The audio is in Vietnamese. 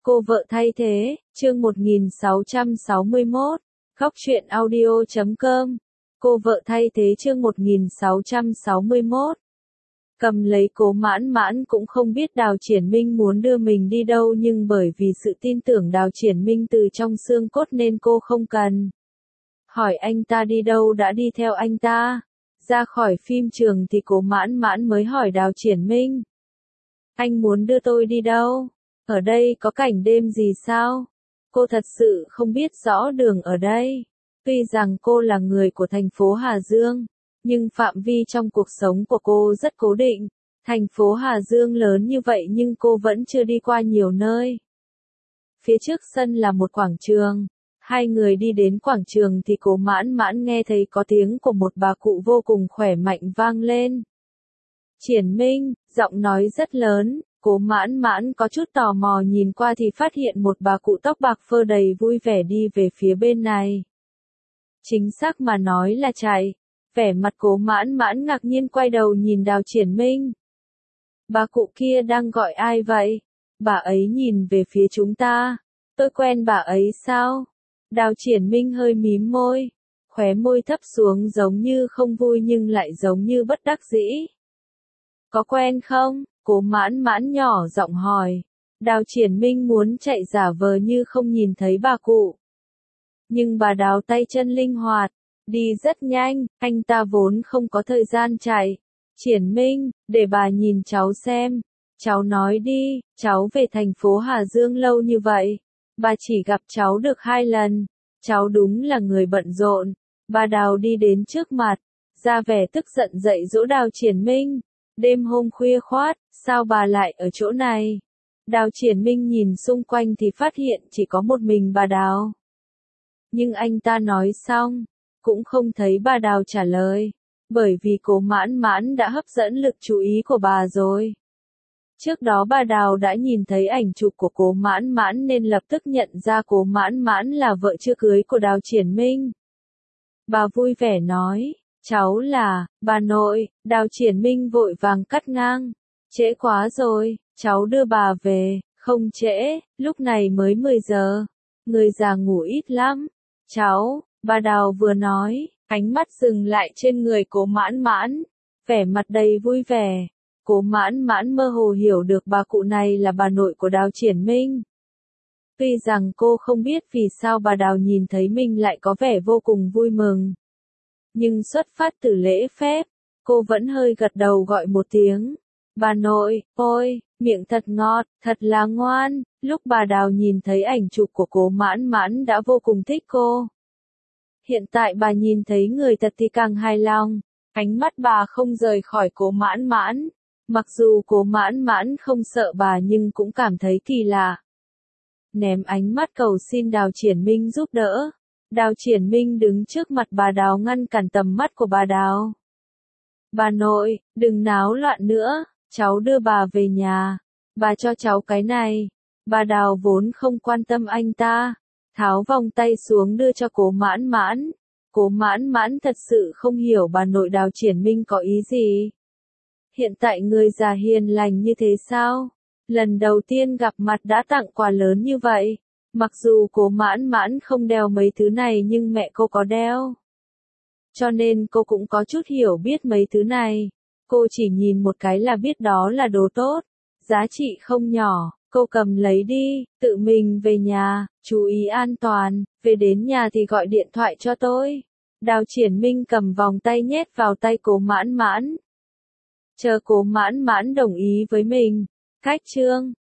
Cô vợ thay thế, chương 1661, Khóc chuyện audio.com. Cô vợ thay thế chương 1661. Cầm lấy Cố Mãn Mãn cũng không biết Đào Triển Minh muốn đưa mình đi đâu, nhưng bởi vì sự tin tưởng Đào Triển Minh từ trong xương cốt nên cô không cần hỏi anh ta đi đâu đã đi theo anh ta. Ra khỏi phim trường thì Cố Mãn Mãn mới hỏi Đào Triển Minh. Anh muốn đưa tôi đi đâu? Ở đây có cảnh đêm gì sao? Cô thật sự không biết rõ đường ở đây. Tuy rằng cô là người của thành phố Hà Dương, nhưng phạm vi trong cuộc sống của cô rất cố định. Thành phố Hà Dương lớn như vậy nhưng cô vẫn chưa đi qua nhiều nơi. Phía trước sân là một quảng trường. Hai người đi đến quảng trường thì Cố Mãn Mãn nghe thấy có tiếng của một bà cụ vô cùng khỏe mạnh vang lên. Triển Minh, giọng nói rất lớn. Cố Mãn Mãn có chút tò mò nhìn qua thì phát hiện một bà cụ tóc bạc phơ đầy vui vẻ đi về phía bên này. Chính xác mà nói là chạy. Vẻ mặt Cố Mãn Mãn ngạc nhiên quay đầu nhìn Đào Triển Minh. Bà cụ kia đang gọi ai vậy? Bà ấy nhìn về phía chúng ta. Tôi quen bà ấy sao? Đào Triển Minh hơi mím môi. Khóe môi thấp xuống giống như không vui nhưng lại giống như bất đắc dĩ. Có quen không? Cố Mãn Mãn nhỏ giọng hỏi. Đào Triển Minh muốn chạy giả vờ như không nhìn thấy bà cụ. Nhưng bà Đào tay chân linh hoạt, đi rất nhanh, anh ta vốn không có thời gian chạy. Triển Minh, để bà nhìn cháu xem. Cháu nói đi, cháu về thành phố Hà Dương lâu như vậy. Bà chỉ gặp cháu được 2 lần. Cháu đúng là người bận rộn. Bà Đào đi đến trước mặt, ra vẻ tức giận dạy dỗ Đào Triển Minh. Đêm hôm khuya khoắt, sao bà lại ở chỗ này? Đào Triển Minh nhìn xung quanh thì phát hiện chỉ có một mình bà Đào. Nhưng anh ta nói xong, cũng không thấy bà Đào trả lời, bởi vì Cố Mãn Mãn đã hấp dẫn lực chú ý của bà rồi. Trước đó bà Đào đã nhìn thấy ảnh chụp của Cố Mãn Mãn nên lập tức nhận ra Cố Mãn Mãn là vợ chưa cưới của Đào Triển Minh. Bà vui vẻ nói. Cháu là, bà nội. Đào Triển Minh vội vàng cắt ngang. Trễ quá rồi, cháu đưa bà về. Không trễ, lúc này mới 10 giờ. Người già ngủ ít lắm. Cháu, bà Đào vừa nói, ánh mắt dừng lại trên người Cố Mãn Mãn. Vẻ mặt đầy vui vẻ. Cố Mãn Mãn mơ hồ hiểu được bà cụ này là bà nội của Đào Triển Minh. Tuy rằng cô không biết vì sao bà Đào nhìn thấy mình lại có vẻ vô cùng vui mừng. Nhưng xuất phát từ lễ phép, cô vẫn hơi gật đầu gọi một tiếng. Bà nội, ôi, miệng thật ngọt, thật là ngoan. Lúc bà Đào nhìn thấy ảnh chụp của Cố Mãn Mãn đã vô cùng thích cô. Hiện tại bà nhìn thấy người thật thì càng hài lòng. Ánh mắt bà không rời khỏi Cố Mãn Mãn. Mặc dù Cố Mãn Mãn không sợ bà nhưng cũng cảm thấy kỳ lạ. Ném ánh mắt cầu xin Đào Triển Minh giúp đỡ. Đào Triển Minh đứng trước mặt bà Đào ngăn cản tầm mắt của bà Đào. Bà nội, đừng náo loạn nữa, cháu đưa bà về nhà. Bà cho cháu cái này. Bà Đào vốn không quan tâm anh ta. Tháo vòng tay xuống đưa cho Cố Mãn Mãn. Cố Mãn Mãn thật sự không hiểu bà nội Đào Triển Minh có ý gì. Hiện tại người già hiền lành như thế sao? Lần đầu tiên gặp mặt đã tặng quà lớn như vậy. Mặc dù Cố Mãn Mãn không đeo mấy thứ này nhưng mẹ cô có đeo. Cho nên cô cũng có chút hiểu biết mấy thứ này. Cô chỉ nhìn một cái là biết đó là đồ tốt. Giá trị không nhỏ, cô cầm lấy đi, tự mình về nhà, chú ý an toàn, về đến nhà thì gọi điện thoại cho tôi. Đào Triển Minh cầm vòng tay nhét vào tay Cố Mãn Mãn. Chờ Cố Mãn Mãn đồng ý với mình. Cách chương